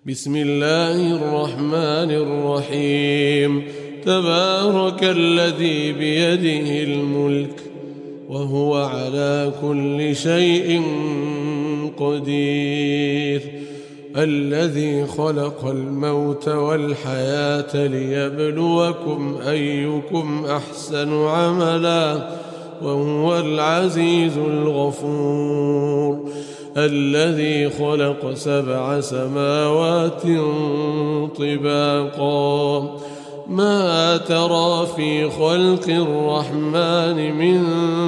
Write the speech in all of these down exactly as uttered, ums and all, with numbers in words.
بسم الله الرحمن الرحيم. تبارك الذي بيده الملك وهو على كل شيء قدير، الذي خلق الموت والحياة ليبلوكم أيكم أحسن عملا وهو العزيز الغفور، الذي خلق سبع سماوات طباقا ما ترى في خلق الرحمن من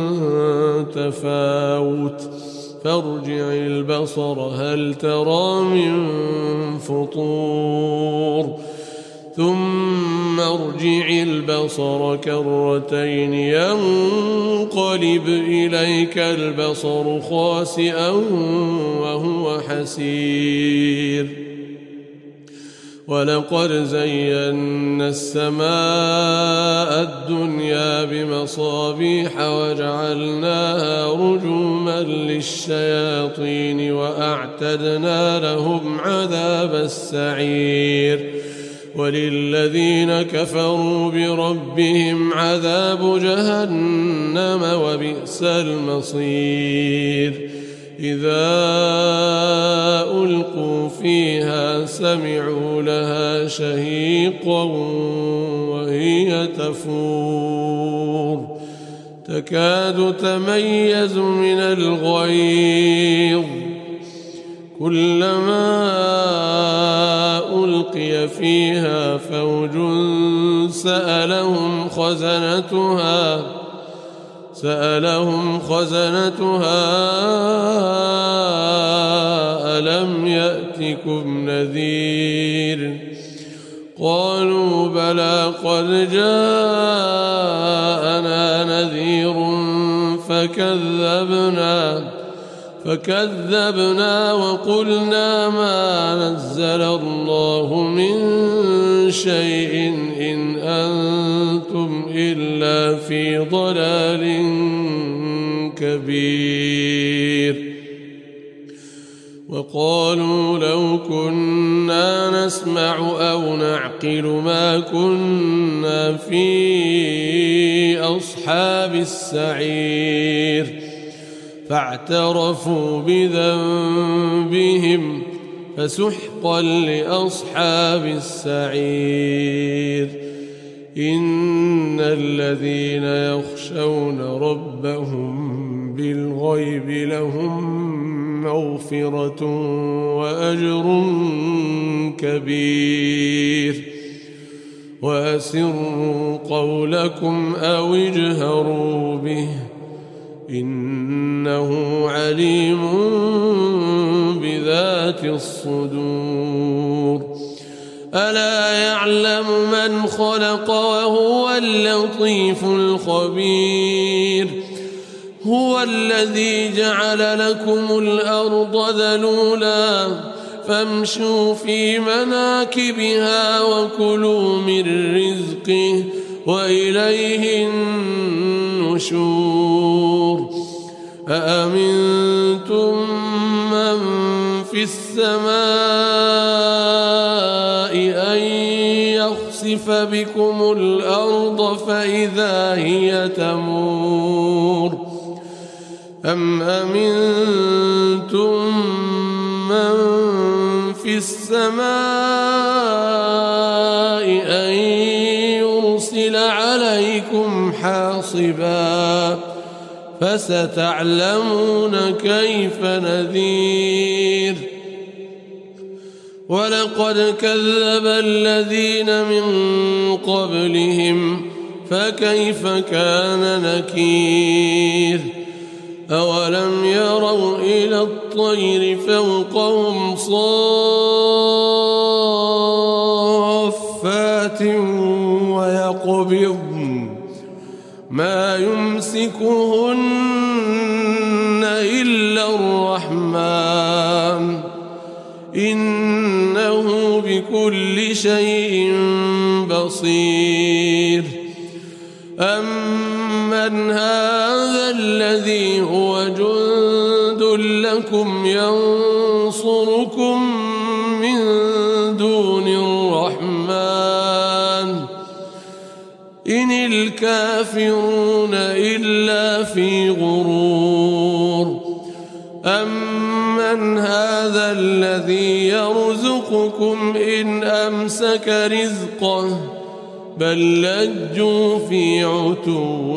تفاوت فارجع البصر هل ترى من فطور ثم ارجع البصر كرتين ينقلب إليك البصر خاسئا وهو حسير، ولقد زينا السماء الدنيا بمصابيح وجعلناها رجوما للشياطين وأعتدنا لهم عذاب السعير، وللذين كفروا بربهم عذاب جهنم وبئس المصير. إذا ألقوا فيها سمعوا لها شهيقا وهي تفور تكاد تميز من الغيظ، كلما ألقي فيها فوج سألهم خزنتها سألهم خزنتها ألم يأتكم نذير؟ قالوا بلى قد جاءنا نذير فكذبنا فكذبنا وقلنا ما نزل الله من شيء إن أنتم إلا في ضلال كبير. وقالوا لو كنا نسمع أو نعقل ما كنا في أصحاب السعير، فاعترفوا بذنبهم فسحقا لأصحاب السعير. إن الذين يخشون ربهم بالغيب لهم مغفرة وأجر كبير. وأسروا قولكم أو اجهروا به إنه عليم بذات الصدور. ألا يعلم من خلق وهو اللطيف الخبير. هو الذي جعل لكم الأرض ذلولا فامشوا في مناكبها وكلوا من رزقه وإليه النشور. أأمنتم من في السماء أن يخسف بكم الأرض فإذا هي تمور أم أمنتم من في السماء أن يرسل عليكم حاصبا فستعلمون كيف نذير. ولقد كذب الذين من قبلهم فكيف كان نكير. أولم يروا إلى الطير فوقهم صافات ويقبضن ما يمسكهن إلا الرحمن إنه بكل شيء بصير. أمن هذا الذي هو جند لكم ينصركم من دون الرحمن إن الكافرون إلا في غرور أمن هذا الذي يرزقكم إن أمسك رزقه بل لجوا في عتو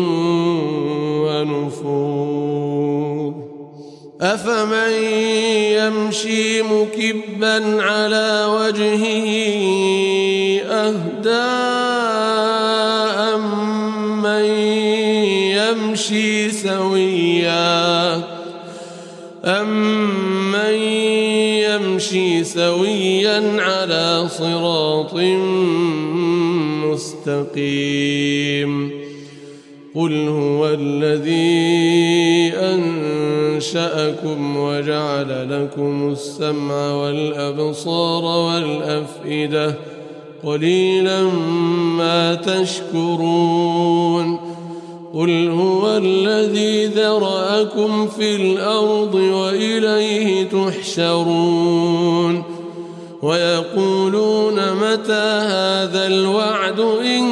ونفور أفمن يمشي مكبا على وجهه أهدى أمن يمشي سويا أمن يمشي سويا على صراط مستقيم قل هو الذي أنشأكم وجعل لكم السمع والأبصار والأفئدة قليلا ما تشكرون قل هو الذي ذرأكم في الأرض وإليه تحشرون ويقولون متى هذا الوعد إن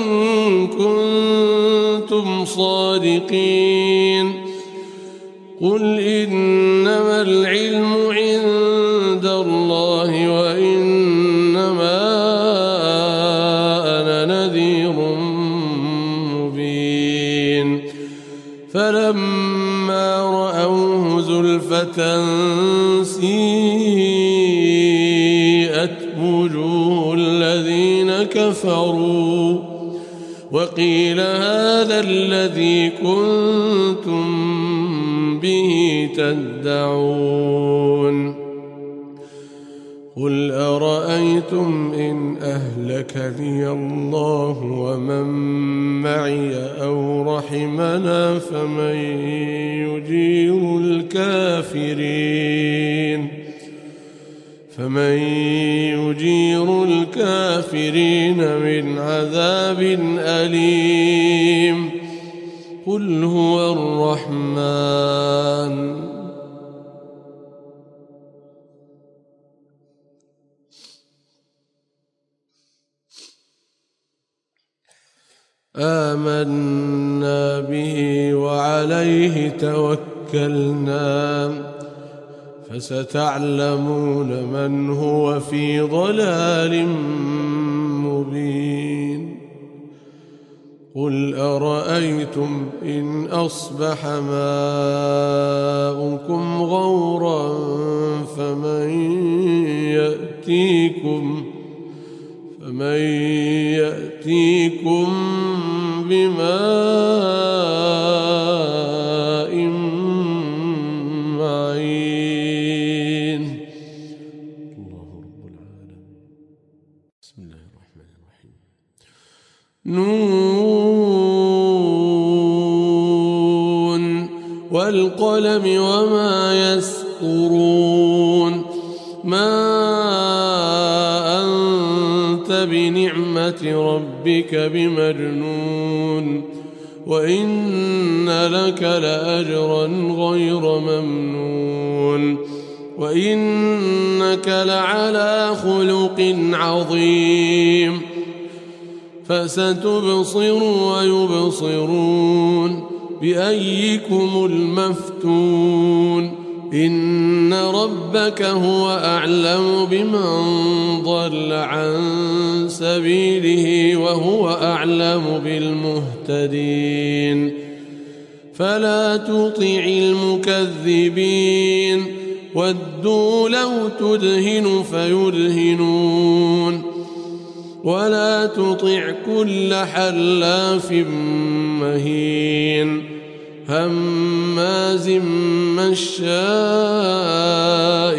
كنتم صادقين قل إنما العلم عند الله وإنما أنا نذير مبين فلما رأوه زلفة سيئت وجوه الذين كفروا وقيل هذا الذي كنتم به تدعون قل أرأيتم إن أهلكني الله ومن معي أو رحمنا فمن يجير الكافرين فمن يجير الكافرين من عذاب أليم قل هو الرحمن آمنا به وعليه توكلنا فستعلمون من هو في ضلال مبين قل أرأيتم إن أصبح ماؤكم غورا فمن يأتيكم فمن يأتيكم بماء معين الله رب العالمين بسم الله الرحمن الرحيم نون والقلم وما يسطرون ما بنعمة ربك بمجنون وإن لك لأجرا غير ممنون وإنك لعلى خلق عظيم فستبصر ويبصرون بأيكم المفتون إن ربك هو أعلم بمن ضل عن سبيله وهو أعلم بالمهتدين فلا تطع المكذبين ودوا لو تدهن فيدهنون ولا تطع كل حلاف مهين هماز مشاء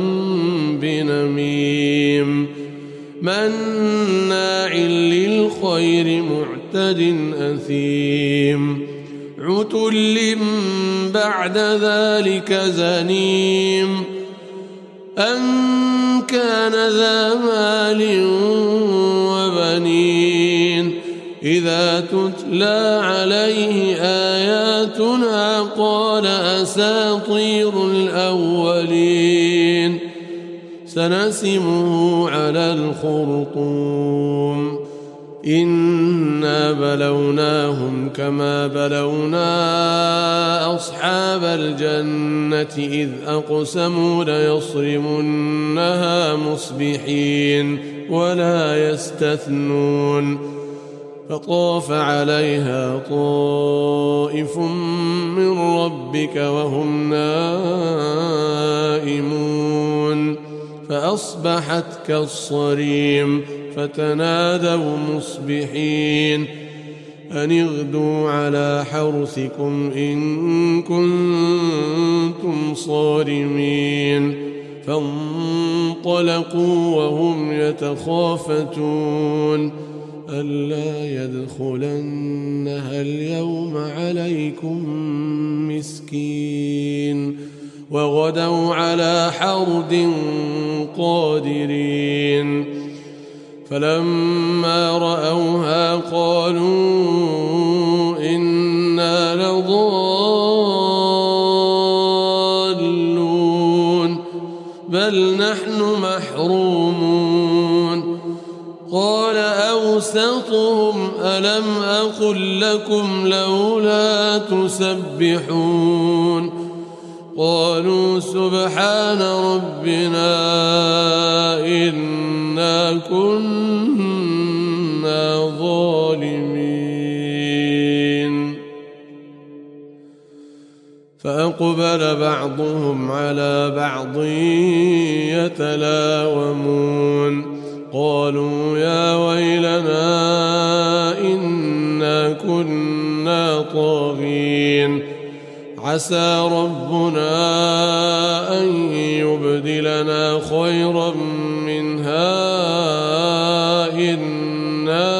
بنميم مناع للخير معتد أثيم عتل بعد ذلك زنيم أن كان ذا مال وبنين إذا تتلى عليه آياتنا قال أساطير الأولين سنسمه على الخرطوم إنا بلوناهم كما بلونا أصحاب الجنة إذ أقسموا ليصرمنها مصبحين ولا يستثنون فطاف عليها طائف من ربك وهم نائمون فأصبحت كالصريم فتنادوا مصبحين أن اغدوا على حرثكم إن كنتم صارمين فانطلقوا وهم يتخافتون ألا يدخلنها اليوم عليكم مسكين وغدوا على حرد قادرين فلما رأوها قالوا إنا لضالون بل نحن محرومون قال أوسطهم ألم أقل لكم لولا تسبحون قالوا سبحان ربنا إنا كنا ظالمين فأقبل بعضهم على بعض يتلاومون قالوا يا ويلنا إنا كنا طاغين عسى ربنا أن يبدلنا خيرا منها إنا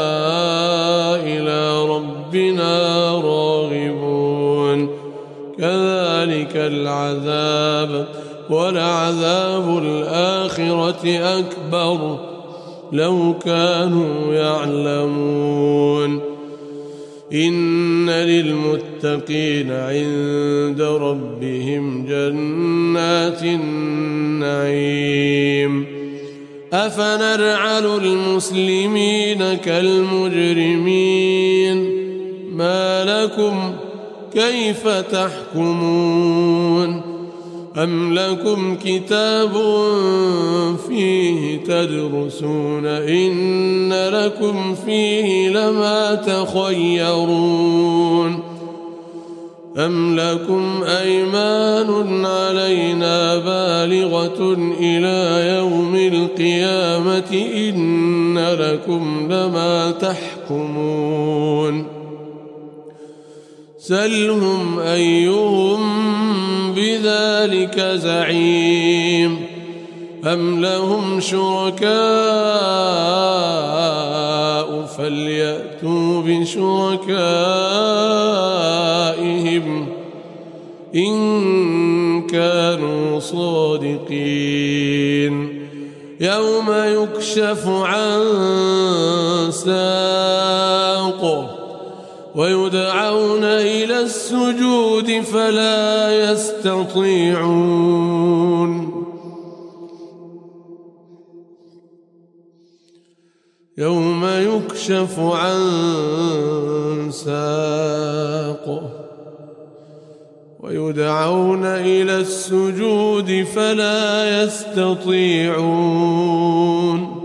إلى ربنا راغبون كذلك العذاب ولعذاب الآخرة أكبر لو كانوا يعلمون إن للمتقين عند ربهم جنات النعيم أفنجعل المسلمين كالمجرمين ما لكم كيف تحكمون أم لكم كتاب فيه تدرسون إن لكم فيه لما تخيرون أم لكم أيمان علينا بالغة إلى يوم القيامة إن لكم لما تحكمون سلهم أيهم بذلك زعيم أم لهم شركاء فليأتوا بشركائهم إن كانوا صادقين يوم يكشف عن ساق ويدعون إلى السجود فلا يستطيعون يوم يكشف عن ساق ويدعون إلى السجود فلا يستطيعون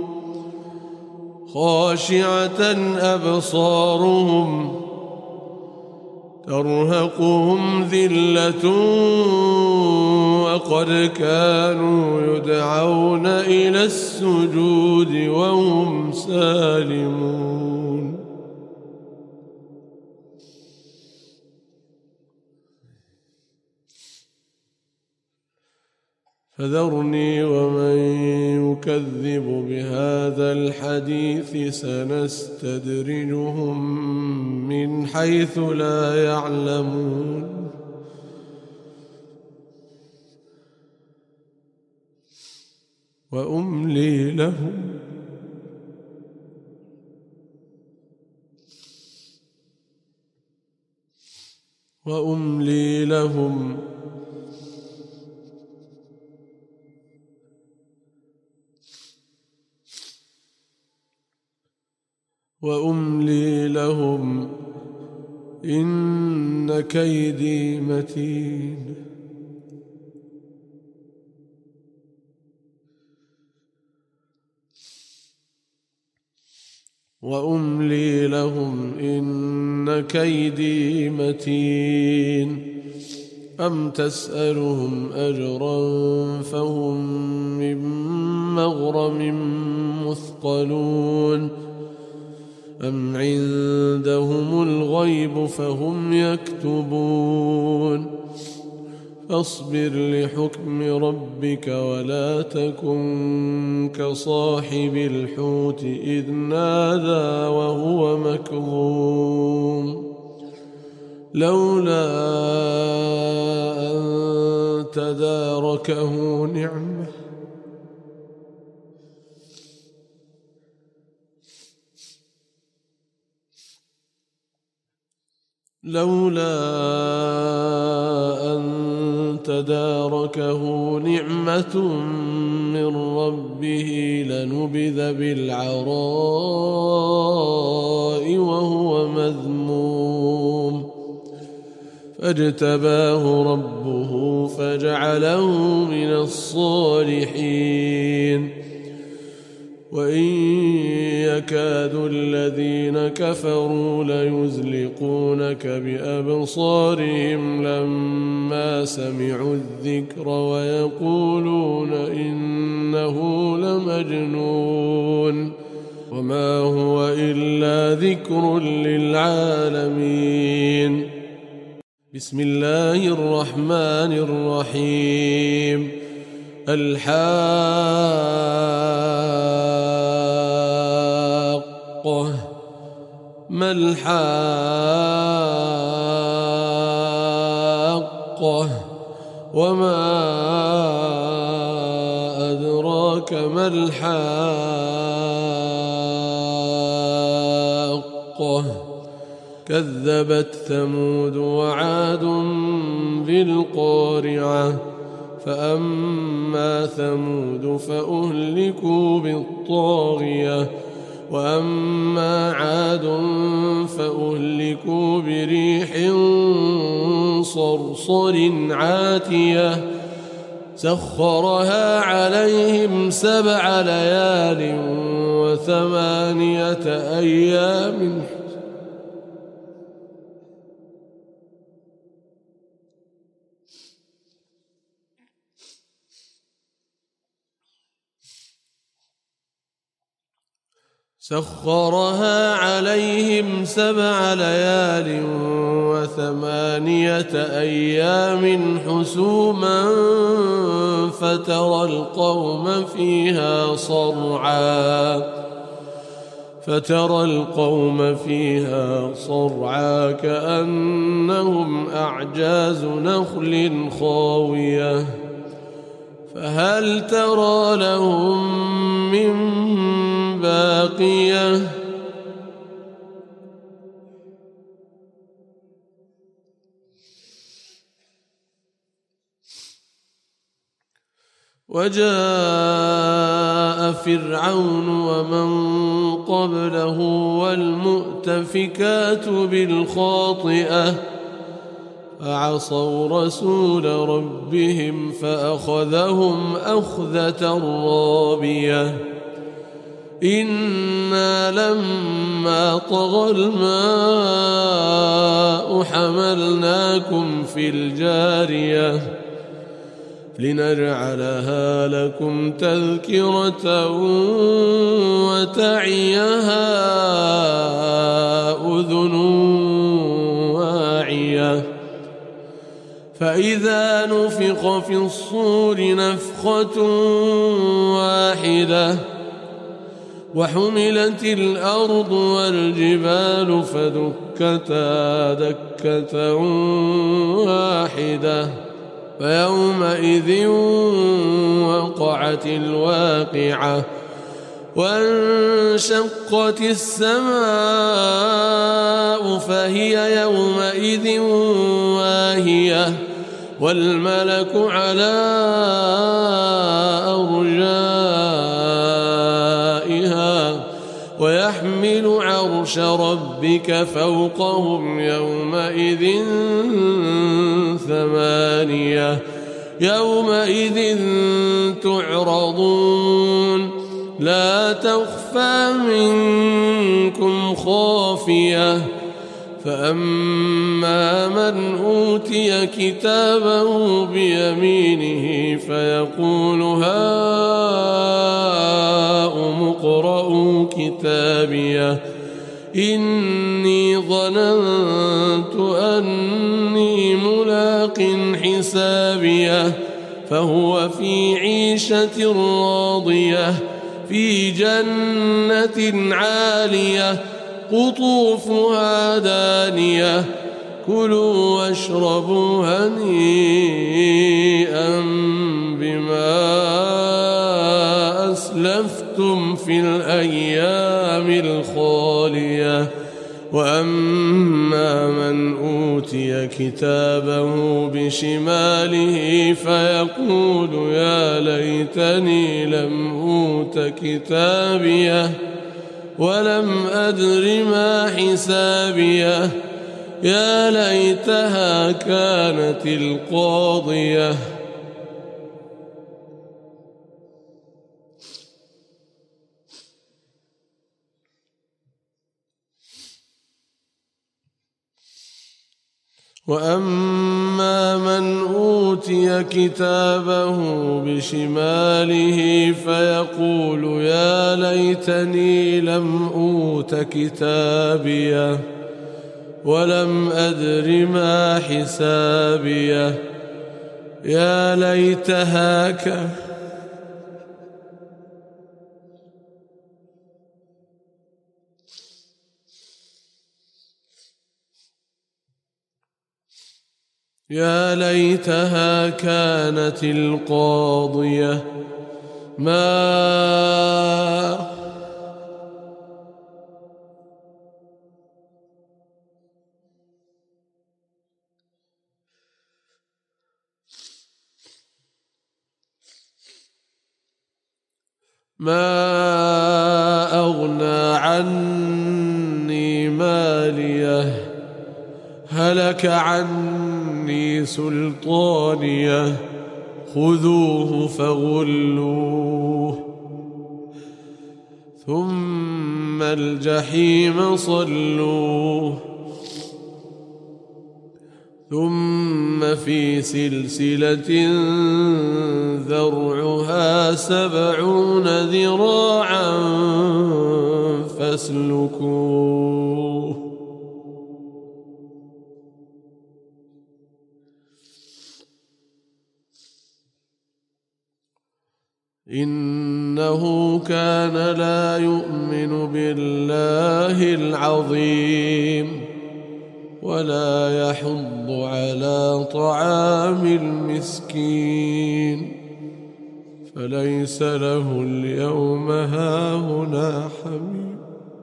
خاشعة أبصارهم ترهقهم ذلة وقد كانوا يدعون إلى السجود وهم سالمون فذرني ومن يكذب بهذا الحديث سنستدرجهم من حيث لا يعلمون وأملي لهم وأملي لهم وأملي لهم إن كيدي متين وأملي لهم إن كيدي متين أم تسألهم أجرا فهم من مغرم مثقلون أم عندهم الغيب فهم يكتبون فاصبر لحكم ربك ولا تكن كصاحب الحوت إذ نادى وهو مكظوم لولا أن تداركه نعمة لولا أن تداركه نعمة من ربه لنبذ بالعراء وهو مذموم فاجتباه ربه فجعله من الصالحين وإن يكاد الذين كفروا ليزلقونك بأبصارهم لما سمعوا الذكر ويقولون إنه لمجنون وما هو إلا ذكر للعالمين بسم الله الرحمن الرحيم الحاقة ما الحاقة وما أدراك ما الحاقة كذبت ثمود وعاد بالقارعة فأما ثمود فأهلكوا بالطاغية وأما عاد فأهلكوا بريح صرصر عاتية سخرها عليهم سبع ليال وثمانية أيام سخرها عليهم سبع ليال وثمانية أيام حسوما فترى القوم فيها صرعا فترى القوم فيها صرعا كأنهم أعجاز نخل خاوية فهل ترى لهم من باقية وجاء فرعون ومن قبله والمؤتفكات بالخاطئة فعصوا رسول ربهم فأخذهم أخذة رابية إنا لما طغى الماء حملناكم في الجارية لنجعلها لكم تذكرة وتعيها أذن واعية فإذا نفخ في الصور نفخة واحدة وحملت الأرض والجبال فدكتا دكة واحدة فيومئذ وقعت الواقعة وانشقت السماء فهي يومئذ واهية والملك على أرجائها ويحمل عرش ربك فوقهم يومئذ ثمانية يومئذ تعرضون لا تخفى منكم خافية فأما من أوتي كتابه بيمينه فيقول هاؤم اقرءوا كتابيه إني ظننت أني ملاق حسابيه فهو في عيشة راضية في جنة عالية قطوفها دانية كلوا واشربوا هنيئا بما أسلفتم في الأيام الخالية وأما من أوتي كتابه بشماله فيقول يا ليتني لم أوت كتابيه ولم أدر ما حسابيه يا ليتها كانت القاضية وأما من أوتي كتابه بشماله فيقول يا ليتني لم أوت كتابيه ولم أدر ما حسابيه يا ليتها كانت يا ليتها كانت القاضية ما ما أغنى عني ماليه هلك عني سلطانيه خذوه فغلوه ثم الجحيم صلوه ثم في سلسلة ذرعها سبعون ذراعا فاسلكوه إنه كان لا يؤمن بالله العظيم ولا يحض على طعام المسكين فليس له اليوم هاهنا حميم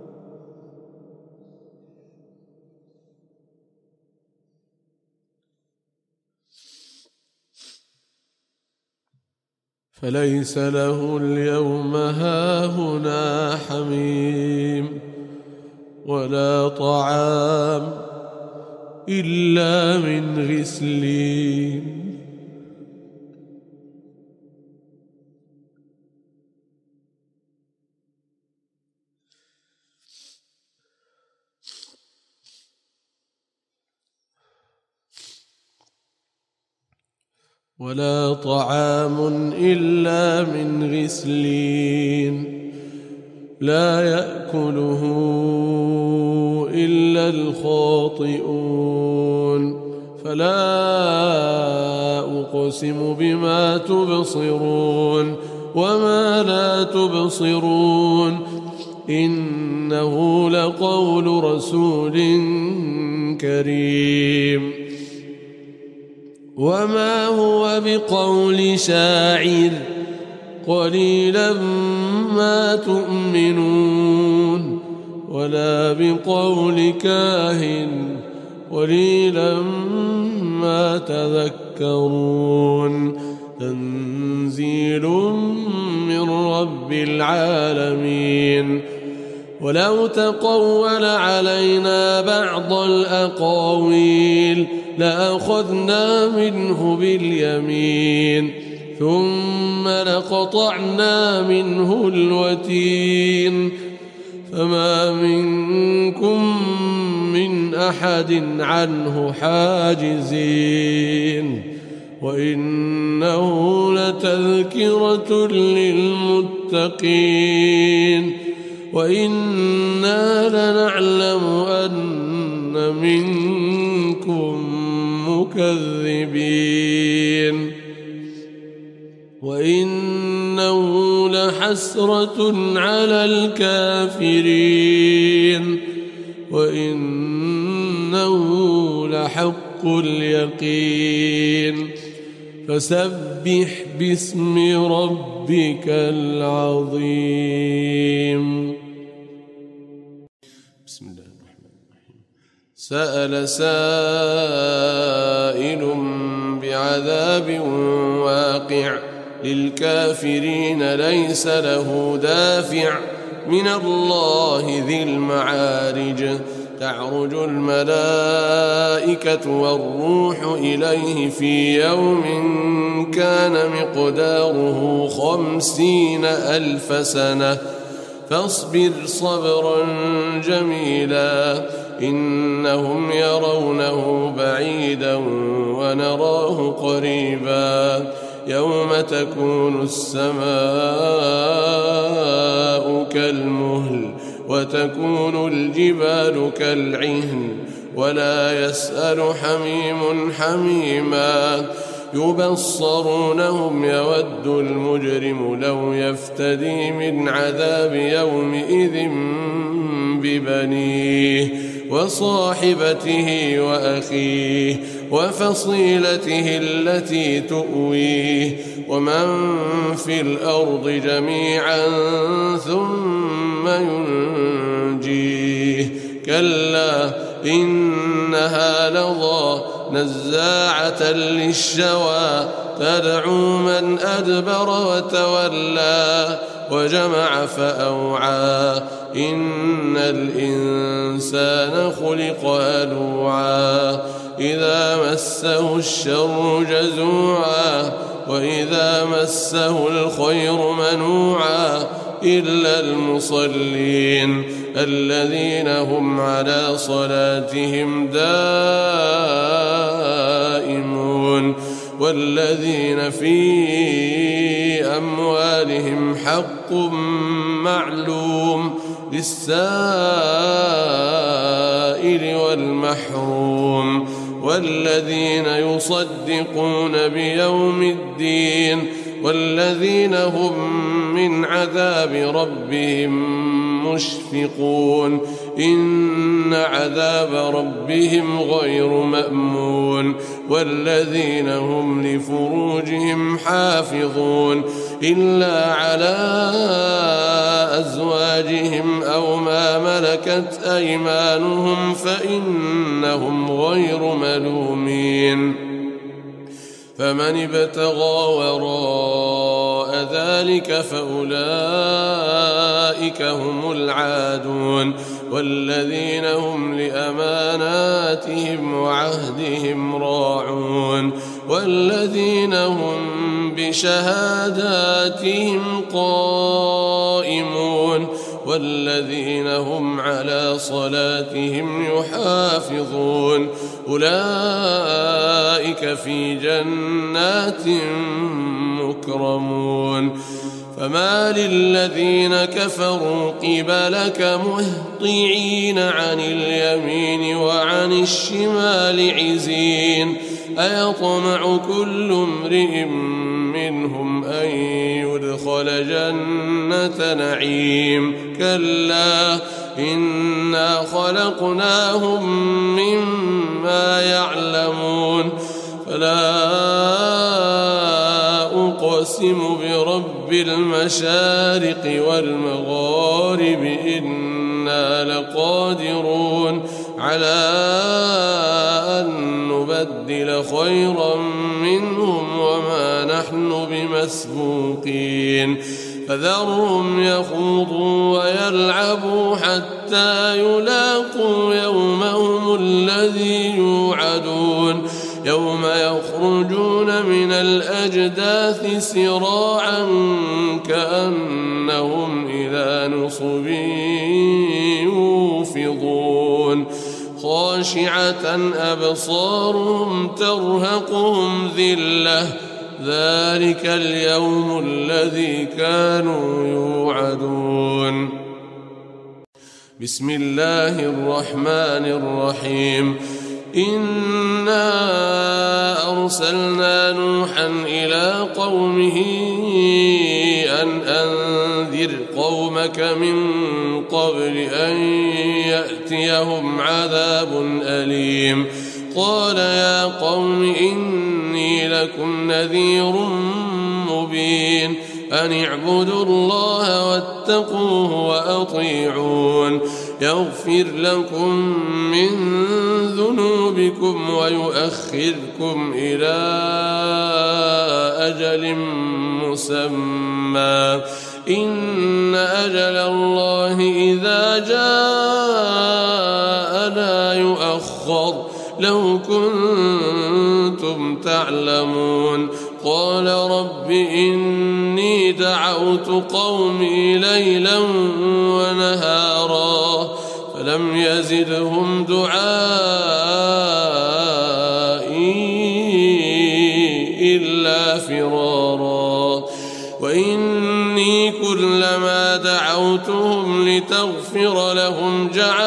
فليس له اليوم هاهنا حميم ولا طعام إلا من غسلين ولا طعام إلا من غسلين لا يأكله إلا الخاطئون فلا أقسم بما تبصرون وما لا تبصرون إنه لقول رسول كريم وما هو بقول شاعر قليلا ما تؤمنون ولا بقول كاهن قليلا ما تذكرون تنزيل من رب العالمين ولو تقول علينا بعض الأقاويل لأخذنا منه باليمين ثم لقطعنا منه الوتين فما منكم من أحد عنه حاجزين وإنه لتذكرة للمتقين وإنا لنعلم أن منكم مكذبين وإنه لحسرة على الكافرين وإنه لحق اليقين فسبح باسم ربك العظيم. بسم الله الرحمن الرحيم. سأل سائل بعذاب واقع للكافرين ليس له دافع من الله ذي المعارج تعرج الملائكة والروح إليه في يوم كان مقداره خمسين ألف سنة فاصبر صبرا جميلا إنهم يرونه بعيدا ونراه قريبا يوم تكون السماء كالمهل وتكون الجبال كالعهن ولا يسأل حميم حميما يبصرونهم يود المجرم لو يفتدي من عذاب يومئذ ببنيه وصاحبته وأخيه وفصيلته التي تؤويه ومن في الأرض جميعا ثم ينجيه كلا إنها لظى نزاعة للشوى تدعو من أدبر وتولى وجمع فأوعى إن الإنسان خلق هلوعا إذا مسه الشر جزوعا وإذا مسه الخير منوعا إلا المصلين الذين هم على صلاتهم دائمون والذين في أموالهم حق معلوم للسائل والمحروم والذين يصدقون بيوم الدين والذين هم من عذاب ربهم مشفقون إن عذاب ربهم غير مأمون والذين هم لفروجهم حافظون إلا على أزواجهم أو ما ملكت أيمانهم فإنهم غير ملومين فمن ابتغى وراء ذلك فأولئك هم العادون والذين هم لأماناتهم وعهدهم راعون والذين هم بشهاداتهم قائمون والذين هم على صلاتهم يحافظون أولئك في جنات مكرمون فما للذين كفروا قبلك مهطعين عن اليمين وعن الشمال عزين أيطمع كل امرئ منهم أن يدخل جنة نعيم كلا إنا خلقناهم مما يعلمون فلا أقسم برب المشارق والمغارب إنا لقادرون على أن نبدل خيرا منهم وما نحن بمسبوقين فذرهم يخوضوا ويلعبوا حتى يلاقوا يومهم الذي يوعدون يوم يخرجون من الأجداث سراعا كأنهم إلى نصب يوفضون خاشعة أبصارهم ترهقهم ذلة ذلك اليوم الذي كانوا يوعدون. بسم الله الرحمن الرحيم. إنا أرسلنا نوحا إلى قومه أن أنذر قومك من قبل أن يأتيهم عذاب أليم. قال يا قوم إني لكم نذير مبين أن اعبدوا الله واتقوه وأطيعون يغفر لكم من ذنوبكم ويؤخركم إلى أجل مسمى إن أجل الله إذا جاء لا يؤخر لو كنتم تعلمون. قال رب إني دعوت قومي ليلا ونهارا فلم يزدهم دعائي إلا فرارا وإني كلما دعوتهم لتغفر لهم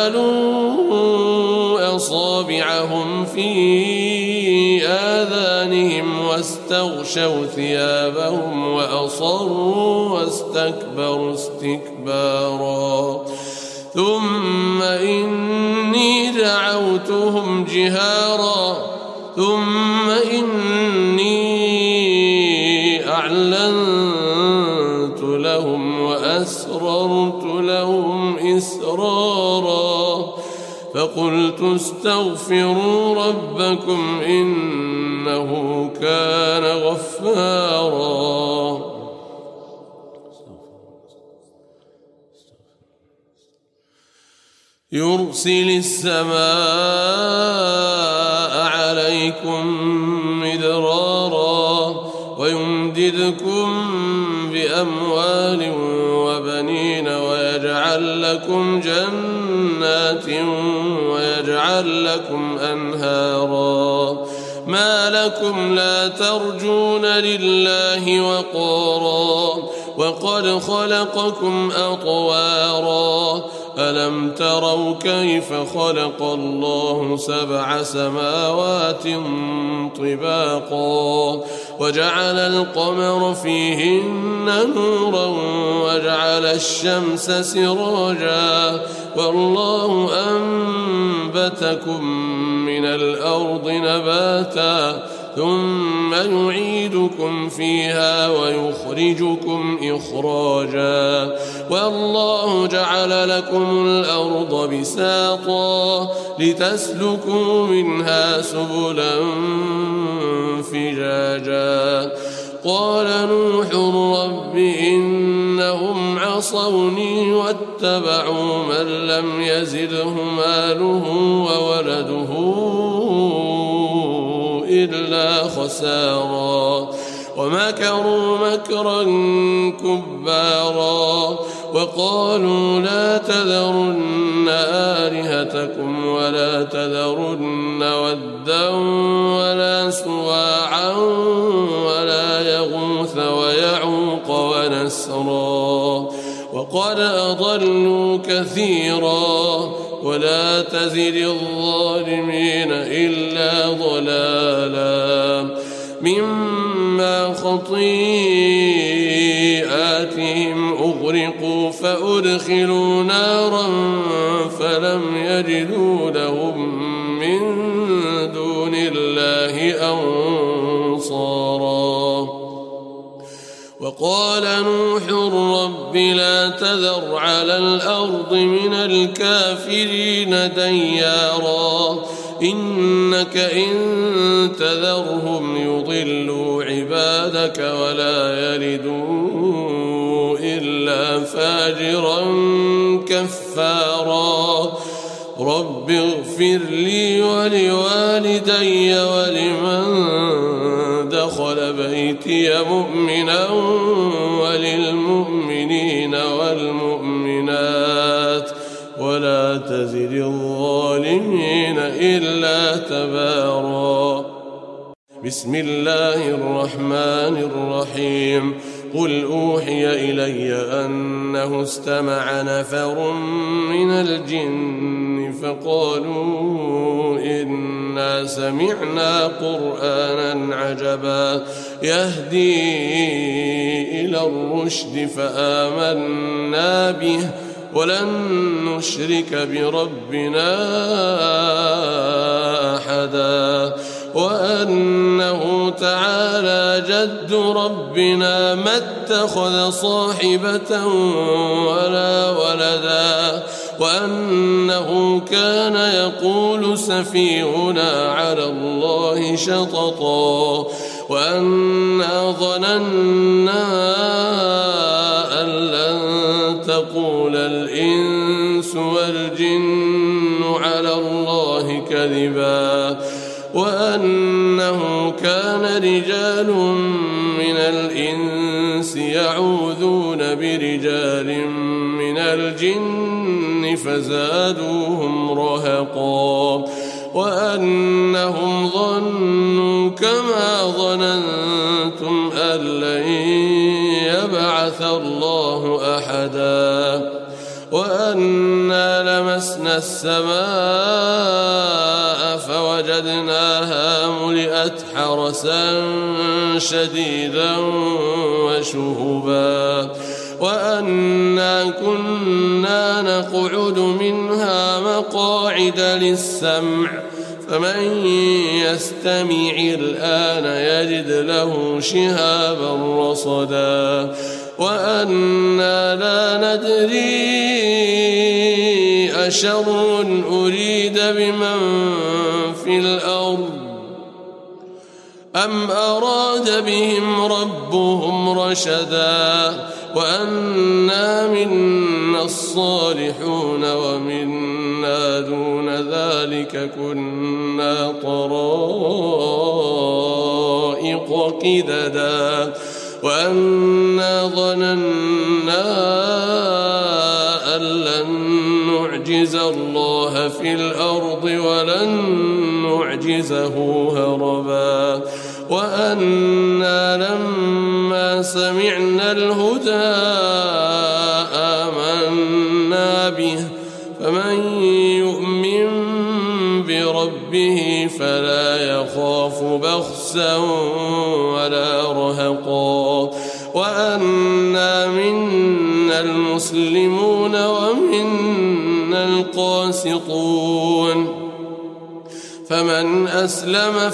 جعلوا أصابعهم في آذانهم واستغشوا ثيابهم وأصروا واستكبروا استكبارا ثم إني دعوتهم جهارا ثم إني أعلنت لهم وأسررت لهم إسرارا فقلت استغفروا ربكم إنه كان غفارا. يرسل السماء عليكم مدرارا ويمددكم بأموال وبنين ويجعل لكم جنات ويجعل لكم أنهارا ما لكم لا ترجون لله وقارا وقد خلقكم أطوارا ألم تروا كيف خلق الله سبع سماوات طباقا وجعل القمر فيهن نورا وجعل الشمس سراجا والله أنبتكم من الأرض نباتا ثم يعيدكم فيها ويخرجكم إخراجا والله جعل لكم الأرض بساطا لتسلكوا منها سبلا فجاجا. قال نوح رب إنهم عصوني واتبعوا من لم يزده ماله وولده إلا خسارا ومكروا مكرا كبارا وقالوا لا تذرن آلهتكم ولا تذرن ودا ولا سواعا ولا يغوث ويعوق ونسرا وقد أضلوا كثيرا ولا تزد الظالمين إلا ضلالا مما خطيئاتهم أغرقوا فأدخلوا نارا فلم يجدوا لهم من دون الله أنصارا. وقال نوح رب لا تذر على الأرض من الكافرين ديارا إنك إن تذرهم يضلوا عبادك ولا يلدوا إلا فاجرا كفارا رب اغفر لي ولوالدي ولمن دخل بيتي مؤمنا وللمؤمنين والمؤمنات ولا تزد الظالمين إلا تبارا. بسم الله الرحمن الرحيم. قل أوحي إلي أنه استمع نفر من الجن فقالوا إنا سمعنا قرآنا عجبا يهدي إلى الرشد فآمنا به ولن نشرك بربنا أحدا وأنه تعالى جد ربنا ما اتخذ صاحبة ولا ولدا وأنه كان يقول سفيهنا على الله شططا وأنا ظننا أن لن تقول الإنس والجن على الله كذبا وأنه كان رجال من الإنس يعوذون برجال من الجن فزادوهم رهقا وأنهم ظنوا كما ظننتم أن لن يبعث الله أحدا وأنا لمسنا السماء فوجدناها ملئت حرسا شديدا وشهبا وأنا كنا نقعد منها مقاعد للسمع فمن يستمع الآن يجد له شهابا رصدا وأنا لا ندري أشر أريد بمن في الأرض أم أراد بهم ربهم رشدا وأنا منا الصالحون ومنا دون ذلك كنا طرائق قددا وأنا ظننا أن لن نعجز الله في الأرض ولن نعجزه هربا وأنا لما سمعنا الهدى آمنا به فمن يؤمن بربه فلا يخاف بخسا ولا رهقا وأنا منا المسلمون ومنا القاسطون فمن أسلم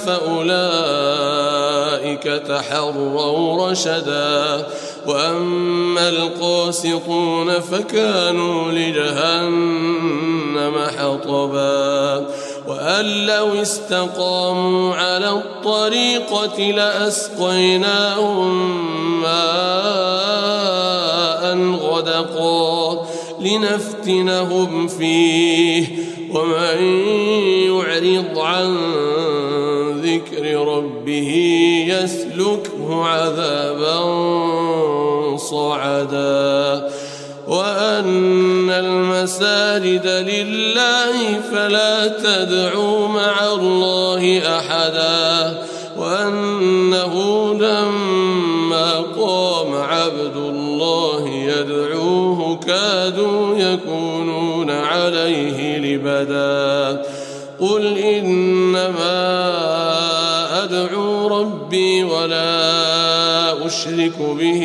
فأولئك تحروا رشدا وأما القاسطون فكانوا لجهنم حطبا وأن لو استقاموا على الطريقة لأسقيناهم ماء غدقا لنفتنهم فيه ومن يعرض عن ذكر ربه يسلكه عذابا صعدا وأن المساجد لله فلا تدعوا مع الله أحدا وأنه لما قام عبد الله يدعوه كادوا يكونون عليه لبدا قل إنما أدعو ربي ولا أشرك به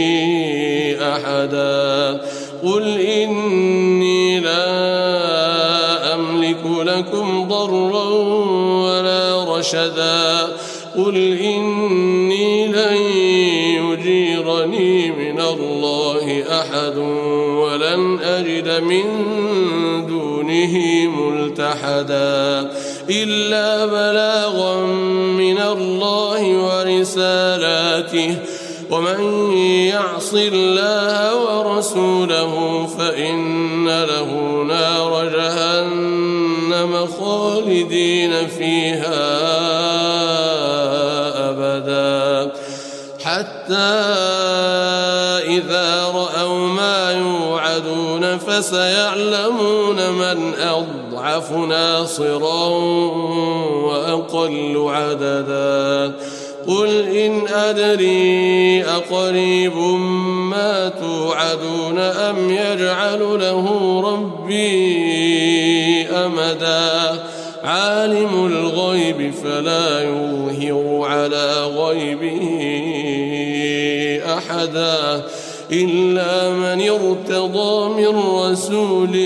أحدا قل إني لا أملك لكم ضرا ولا رشدا قل إني لن يجيرني من الله أحد ولن أجد من دونه ملتحدا إلا بلاغا من الله ورسالاته ومن يعص الله ورسوله فإن له نار جهنم خالدين فيها أبدا حتى إذا رأوا ما يوعدون فسيعلمون من أضعف ناصرا وأقل عددا قل إن أدري أقريب ما توعدون أم يجعل له ربي أمدا عالم الغيب فلا يظهر على غيبه أحدا إلا من ارتضى من رسول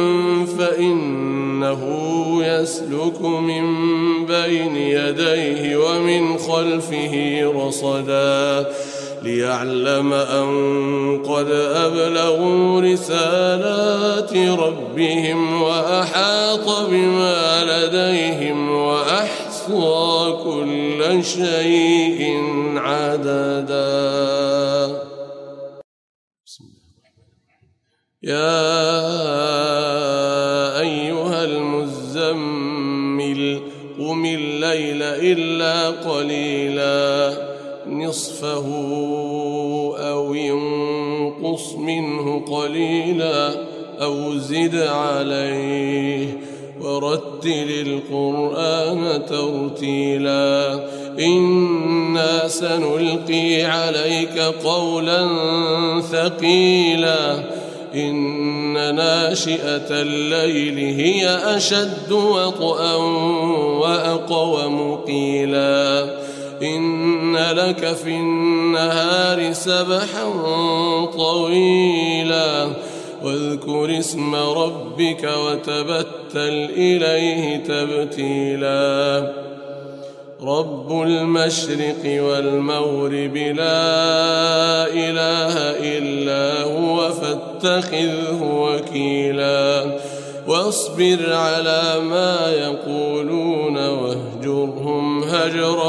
فإنه يسلك من بين يديه ومن خلفه رصدا ليعلم أن قد أبلغوا رسالات ربهم وأحاط بما لديهم وأحصى كل شيء عددا. يا أيها المزمل قم الليل إلا قليلا نصفه أو ينقص منه قليلا أو زد عليه ورتل القرآن ترتيلا إنا سنلقي عليك قولا ثقيلا إن ناشئة الليل هي أشد وطئا وأقوم قيلا إن لك في النهار سبحا طويلا واذكر اسم ربك وتبتل إليه تبتيلا رب المشرق والمغرب لا إله إلا هو فاتخذه وكيلا واصبر على ما يقولون واهجرهم هجرا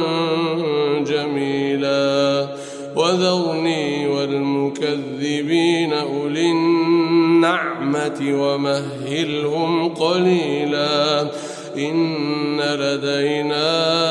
جميلا وذرني والمكذبين أولي النعمة ومهلهم قليلا إن لدينا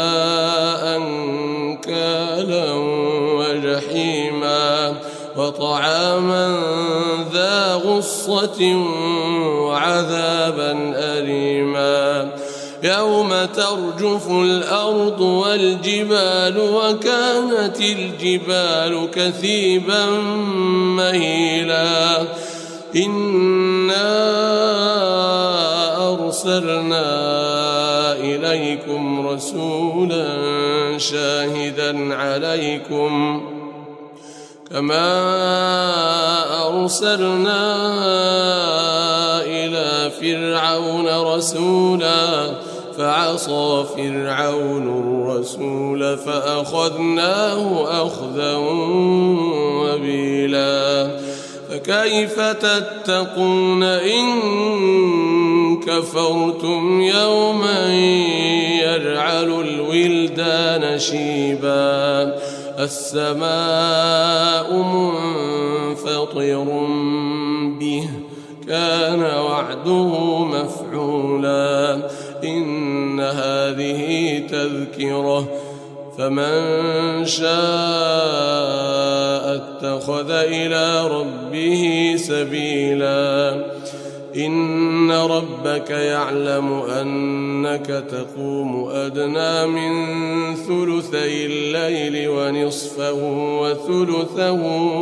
أنكالا وجحيما وطعاما ذا غصة وعذابا أليما يوم ترجف الأرض والجبال وكانت الجبال كثيبا مهيلا إنا أرسلنا إليكم رسولا شاهدا عليكم كما أرسلنا إلى فرعون رسولا فعصى فرعون الرسول فأخذناه أخذا وبيلا فكيف تتقون إن كفرتم يوما يجعل الولدان شيبا السماء منفطر به كان وعده مفعولا إن هذه تذكرة فمن شاء اتخذ إلى ربه سبيلا إن ربك يعلم أنك تقوم أدنى من ثلثي الليل ونصفه وثلثه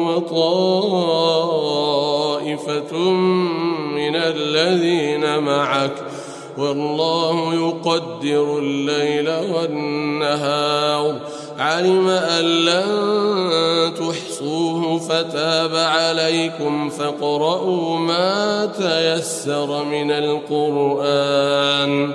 وطائفة من الذين معك والله يقدر الليل والنهار علم أن لن تحصوه فتاب عليكم فاقرؤوا ما تيسر من القرآن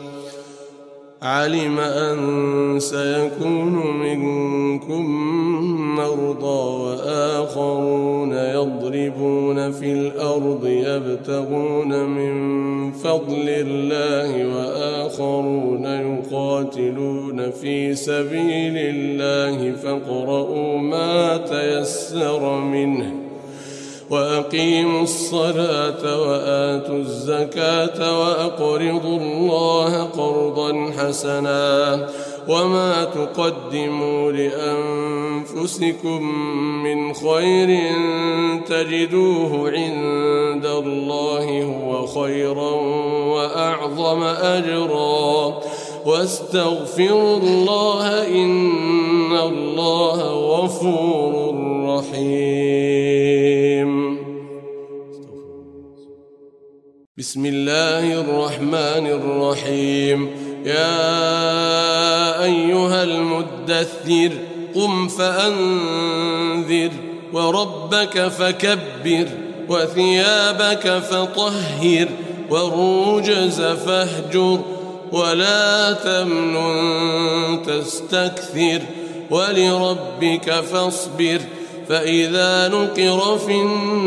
علم أن سيكون منكم مرضى وآخرون يضربون يضربون في الأرض يبتغون من فضل الله وآخرون يقاتلون في سبيل الله فاقرؤوا ما تيسر منه وأقيموا الصلاة وآتوا الزكاة وأقرضوا الله قرضا حسنا وما تقدموا لأنفسكم من خير تجدوه عند الله هو خيرا وأعظم أجرا واستغفروا الله إن الله غفور رحيم. بسم الله الرحمن الرحيم. يا أيها المدثر قم فأنذر وربك فكبر وثيابك فطهر والرجز فاهجر ولا تمنن تستكثر ولربك فاصبر فإذا نقر في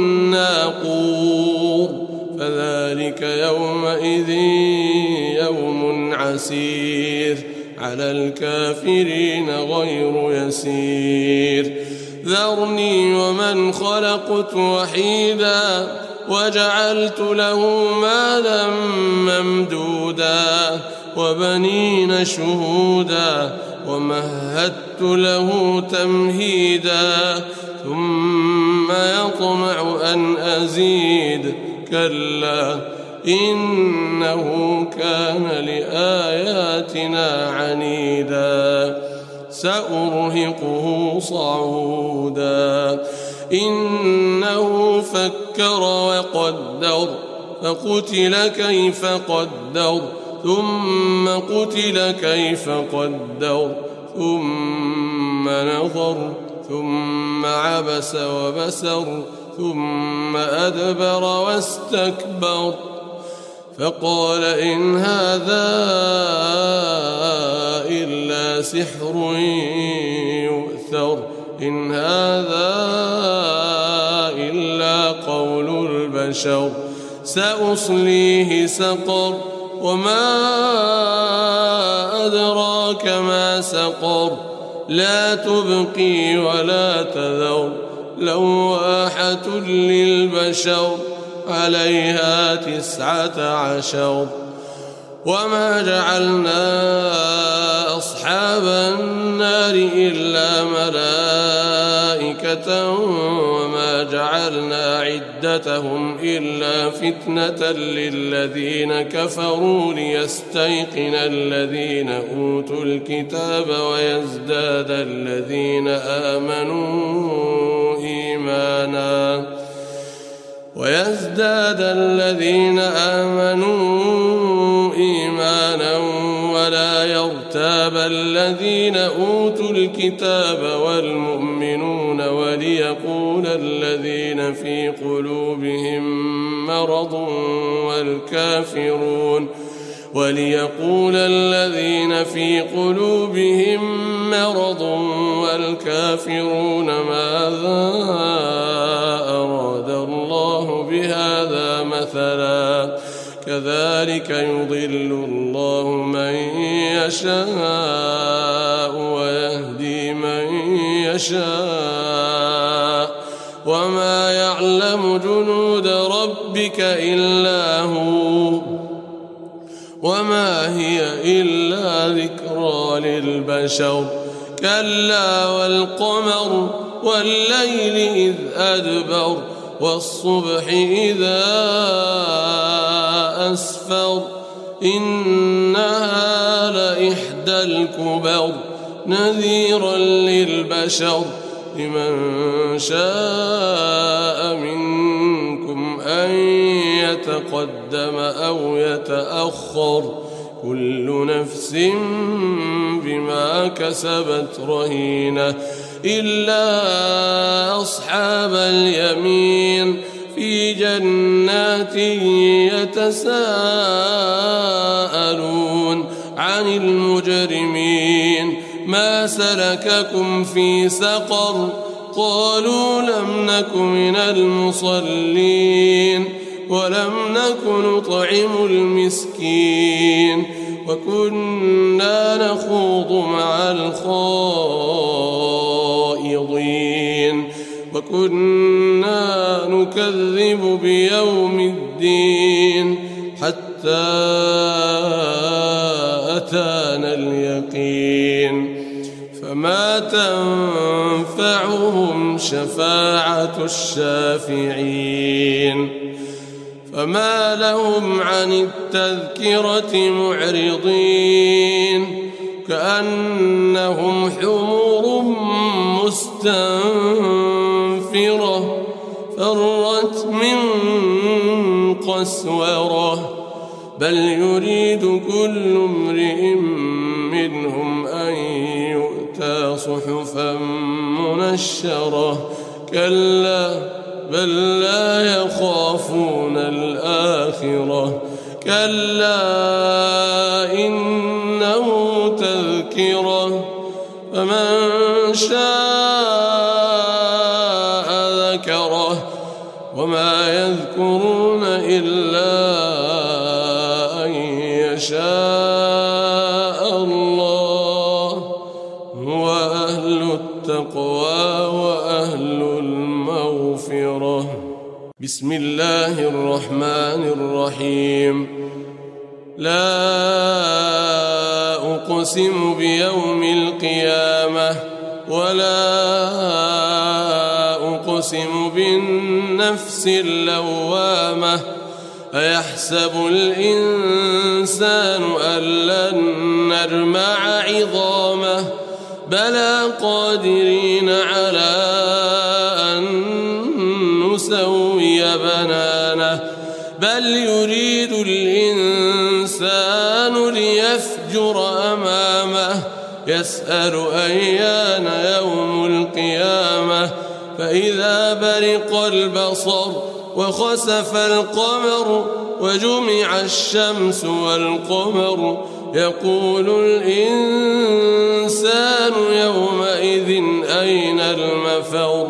الناقور فذلك يومئذ يوم عسير على الكافرين غير يسير. ذرني ومن خلقت وحيدا وجعلت له مالا ممدودا وبنين شهودا ومهدت له تمهيدا ثم يطمع أن أزيد كلا إنه كان لآياتنا عنيدا سأرهقه صعودا إنه فكر وقدر فقتل كيف قدر ثم قتل كيف قدر ثم نظر ثم عبس وبسر ثم أدبر واستكبر فقال إن هذا إلا سحر يؤثر إن هذا إلا قول البشر سأصليه سقر وما أدراك ما سقر لا تبقي ولا تذر لواحة للبشر عليها تسعة عشر. وما جعلنا أصحاب النار إلا ملائكة وما جعلنا عدتهم إلا فتنة للذين كفروا ليستيقن الذين أوتوا الكتاب ويزداد الذين آمنوا إيمانا ويزداد الذين آمنوا إيمانا ولا يرتاب الذين أوتوا الكتاب والمؤمنون وليقول الذين في قلوبهم مرض والكافرون وليقول الذين في قلوبهم مرض والكافرون ماذا أراد الله بهذا مثلا كذلك يضل الله من يشاء ويهدي من يشاء وما يعلم جنود ربك إلا هو وما هي إلا ذكرى للبشر كلا والقمر والليل إذ أدبر والصبح إذا أسفر إنها لإحدى الكبر نذيرا للبشر لمن شاء منكم أن يتقدم أو يتأخر كل نفس بما كسبت رهينة إلا أصحاب اليمين في جنات يتساءلون عن المجرمين ما سلككم في سقر قالوا لم نك من المصلين ولم نك نطعم المسكين وكنا نخوض مع الخائضين وكنا نكذب بيوم الدين حتى أتانا اليقين فما تنفعهم شفاعة الشافعين فما لهم عن التذكرة معرضين كأنهم حمر مستنفرة فرت من قسورة بل يريد كل امرئ منهم أن يؤتى صحفا منشرة كلا بل لا يخافون الآخرة كلا إنه تذكرة فمن شاء ذكره وما يذكرون إلا أن يشاء الله هو أهل التقوى وأهل المغفرة. بسم الله الرحمن الرحيم. لا أقسم بيوم القيامة ولا أقسم بالنفس اللوامة أيحسب الإنسان أن لن نجمع عظامه بلى قادرين على أن نسوي بنانه بل يريد الإنسان ليفجر أمامه يسأل أيان يوم القيامة فإذا برق البصر وخسف القمر وجمع الشمس والقمر يقول الإنسان يومئذ أين المفر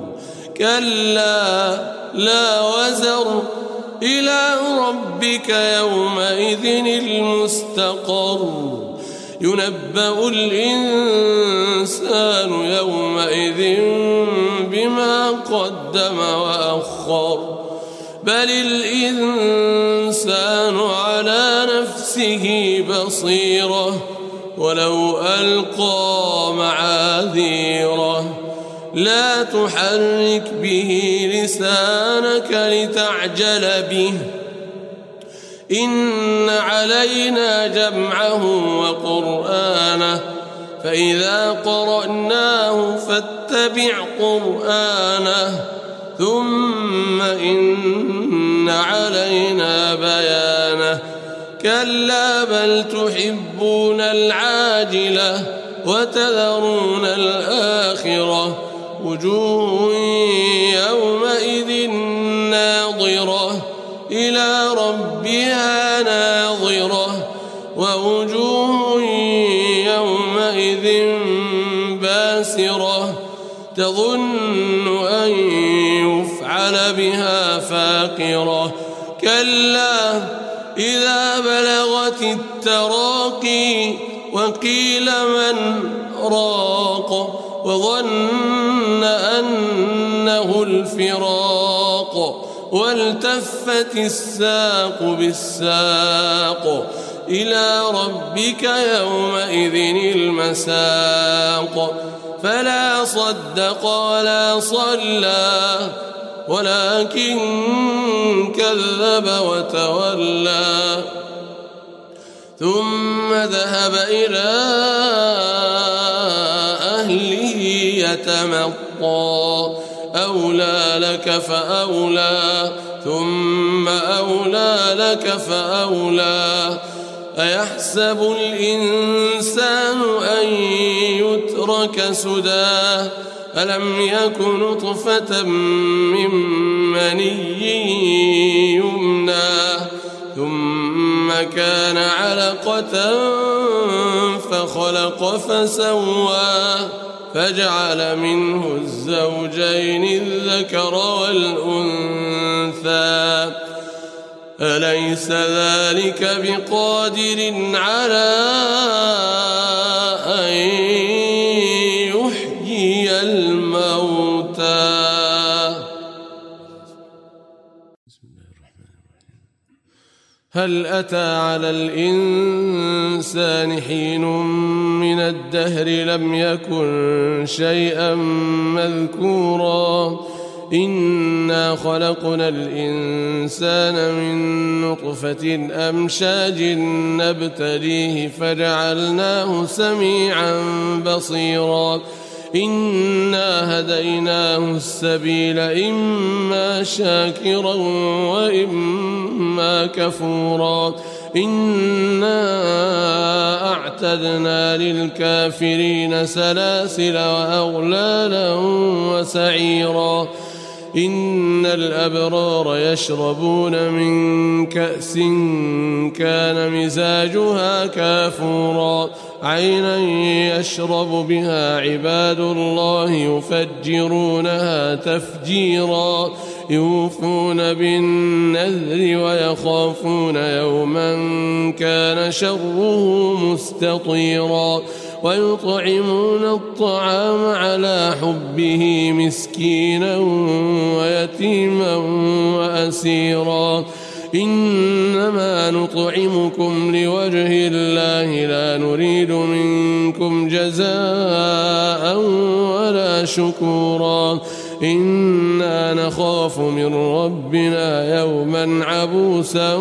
كلا لا وزر إلى ربك يومئذ المستقر ينبأ الإنسان يومئذ بما قدم وأخر بل الإنسان على نفسه بصيرة ولو ألقى معاذيره لا تحرك به لسانك لتعجل به إن علينا جمعه وقرآنه فإذا قرأناه فاتبع قرآنه ثم إن علينا بيانه كلا بل تحبون العاجلة وتذرون الآخرة وجوه يومئذ ناظرة إلى ربها ناظرة ووجوه يومئذ باسرة تظن أن يفعل بها فاقرة كلا إذا بلغت التراقي وقيل من راق وظن أنه الفراق والتفت الساق بالساق إلى ربك يومئذ المساق فلا صدق ولا صلى ولكن كذب وتولى ثم ذهب إلى أهله يتمطى أولى لك فأولى ثم أولى لك فأولى أيحسب الإنسان أن يترك سدى ألم يكن نطفة من مني يمنى ثم كان علقة فخلق فسوى فجعل منه الزوجين الذكر والأنثى أليس ذلك بقادر على أن يحيي الموتى. هل أتى على الإنسان حين من الدهر لم يكن شيئا مذكورا إنا خلقنا الإنسان من نطفة أمشاج نبتليه فجعلناه سميعا بصيرا إنا هديناه السبيل إما شاكرا وإما كفورا إنا أعتدنا للكافرين سلاسل وأغلالا وسعيرا إن الأبرار يشربون من كأس كان مزاجها كافورا عينا يشرب بها عباد الله يفجرونها تفجيرا يوفون بالنذر ويخافون يوما كان شره مستطيرا ويطعمون الطعام على حبه مسكينا ويتيما وأسيرا إنما نطعمكم لوجه الله لا نريد منكم جزاء ولا شكورا إنا نخاف من ربنا يوما عبوسا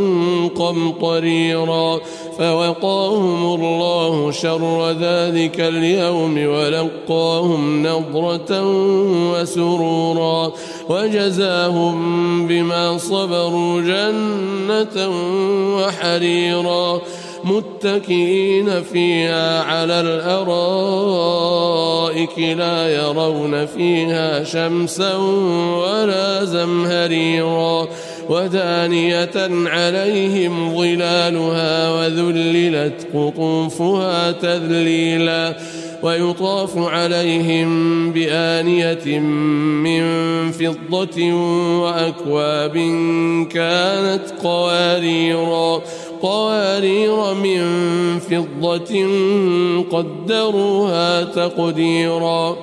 قمطريرا فوقاهم الله شر ذلك اليوم ولقاهم نضرة وسرورا وجزاهم بما صبروا جنة وحريرا متكئين فيها على الأرائك لا يرون فيها شمسا ولا زمهريرا ودانية عليهم ظلالها وذللت قطوفها تذليلا ويطاف عليهم بآنية من فضة وأكواب كانت قواريرا قوارير من فضة قدروها تقديرا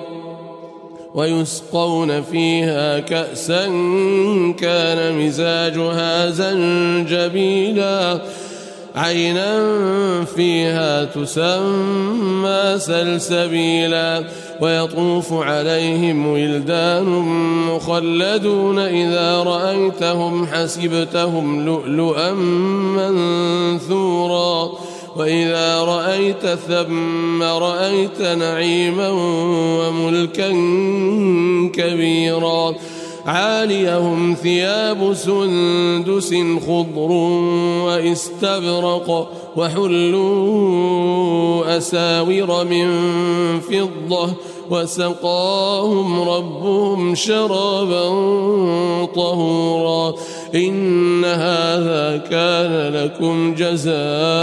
ويسقون فيها كأسا كان مزاجها زنجبيلا عينا فيها تسمى سلسبيلا ويطوف عليهم ولدان مخلدون إذا رأيتهم حسبتهم لؤلؤا منثورا وإذا رأيت ثم رأيت نعيما وملكا كبيرا عاليهم ثياب سندس خضر واستبرق وحلوا أساور من فضة وسقاهم ربهم شرابا طهورا إن هذا كان لكم جزاء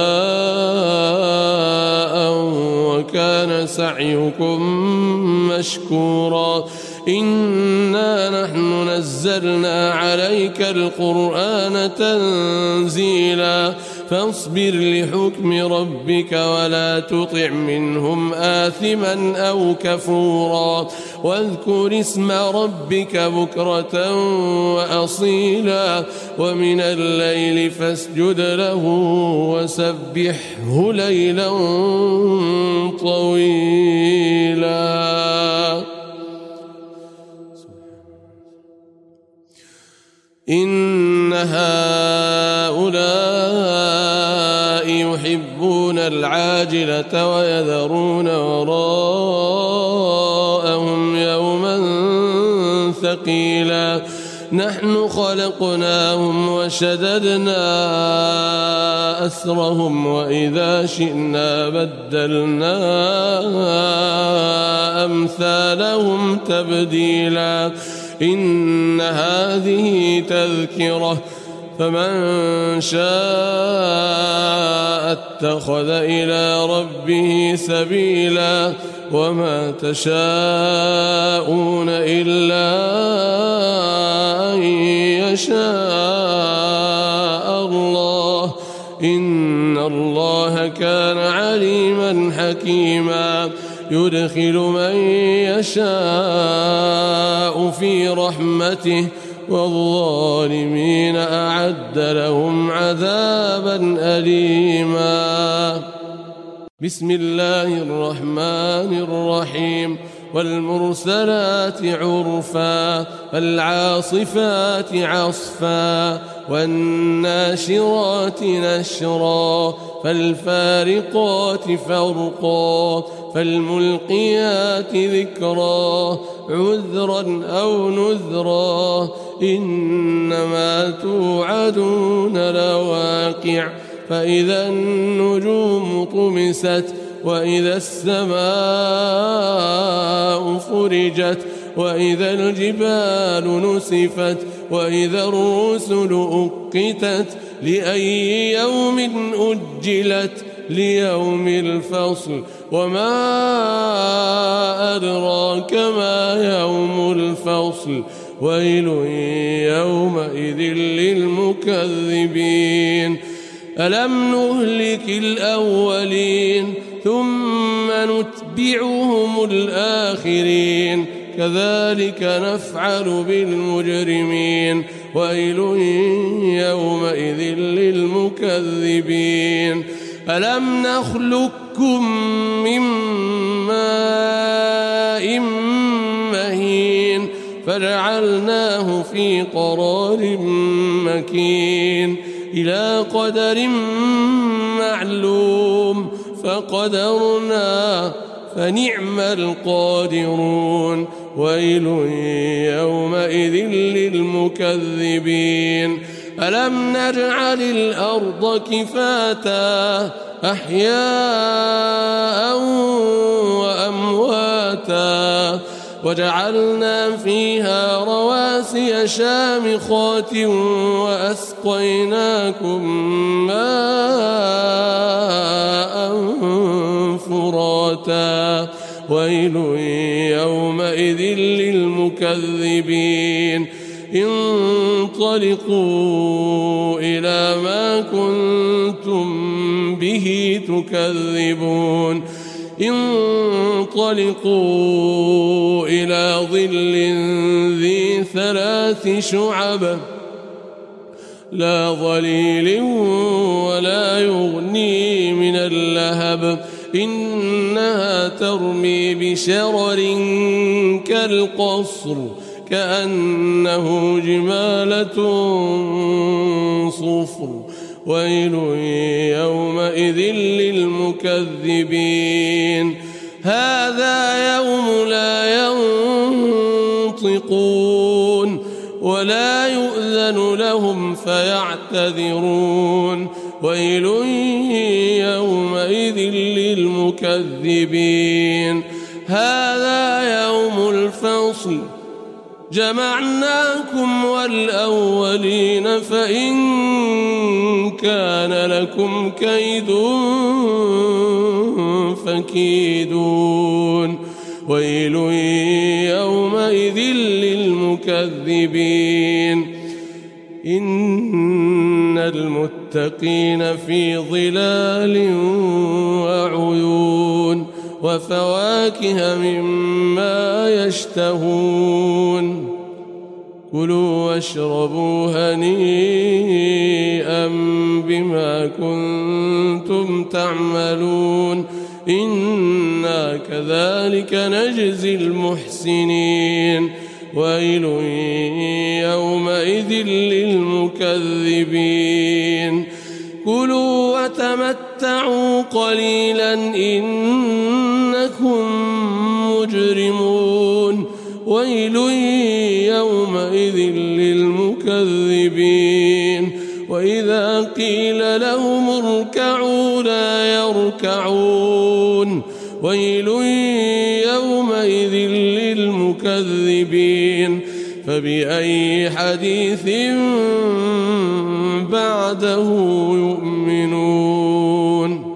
وكان سعيكم مشكورا إنا نحن نزلنا عليك القرآن تنزيلا فاصبر لحكم ربك ولا تطع منهم آثما أو كفورا واذكر اسم ربك بكرة وأصيلا ومن الليل فاسجد له وسبحه ليلا طويلا. إن هؤلاء يحبون العاجلة ويذرون وراءهم يوما ثقيلا نحن خلقناهم وشددنا أسرهم وإذا شئنا بدلنا أمثالهم تبديلا إن هذه تذكرة فمن شاء اتخذ إلى ربه سبيلا وما تشاءون إلا أن يشاء الله إن الله كان عليما حكيما يدخل من يشاء في رحمته والظالمين أعد لهم عذابا أليما. بسم الله الرحمن الرحيم والمرسلات عرفا فالعاصفات عصفا والناشرات نشرا فالفارقات فرقا فالملقيات ذكرا عذرا أو نذرا إنما توعدون لواقع فإذا النجوم طمست وإذا السماء فرجت وإذا الجبال نسفت وإذا الرسل أقتت لأي يوم أجلت ليوم الفصل وما أدراك ما يوم الفصل ويل يومئذ للمكذبين ألم نهلك الأولين ثم نتبعهم الآخرين كذلك نفعل بالمجرمين ويل يومئذ للمكذبين ألم نخلقكم من ماء مهين فجعلناه في قرار مكين إلى قدر معلوم فقدرنا فنعم القادرون ويل يومئذ للمكذبين ألم نجعل الأرض كفاتا أحياء وأمواتا وجعلنا فيها رواسي شامخات وأسقيناكم ماء فراتا ويل يومئذ للمكذبين انطلقوا إلى ما كنتم به تكذبون انطلقوا إلى ظل ذي ثلاث شعب لا ظليل ولا يغني من اللهب إنها ترمي بشرر كالقصر كأنه جمالة صفر ويل يومئذ للمكذبين هذا يوم لا ينطقون ولا يؤذن لهم فيعتذرون ويل يومئذ للمكذبين هذا يوم الفصل جمعناكم والأولين فإن كان لكم كيد فكيدون ويل يومئذ للمكذبين إن المتقين في ظلال وعيون وفواكه مما يشتهون كلوا واشربوا هنيئا بما كنتم تعملون إنا كذلك نجزي المحسنين ويل يومئذ للمكذبين كلوا وتمتعوا قليلا إنكم مجرمون ويل يومئذ للمكذبين وإذا قيل لهم اركعوا لا يركعون ويل يومئذ للمكذبين فبأي حديث بعده يؤمنون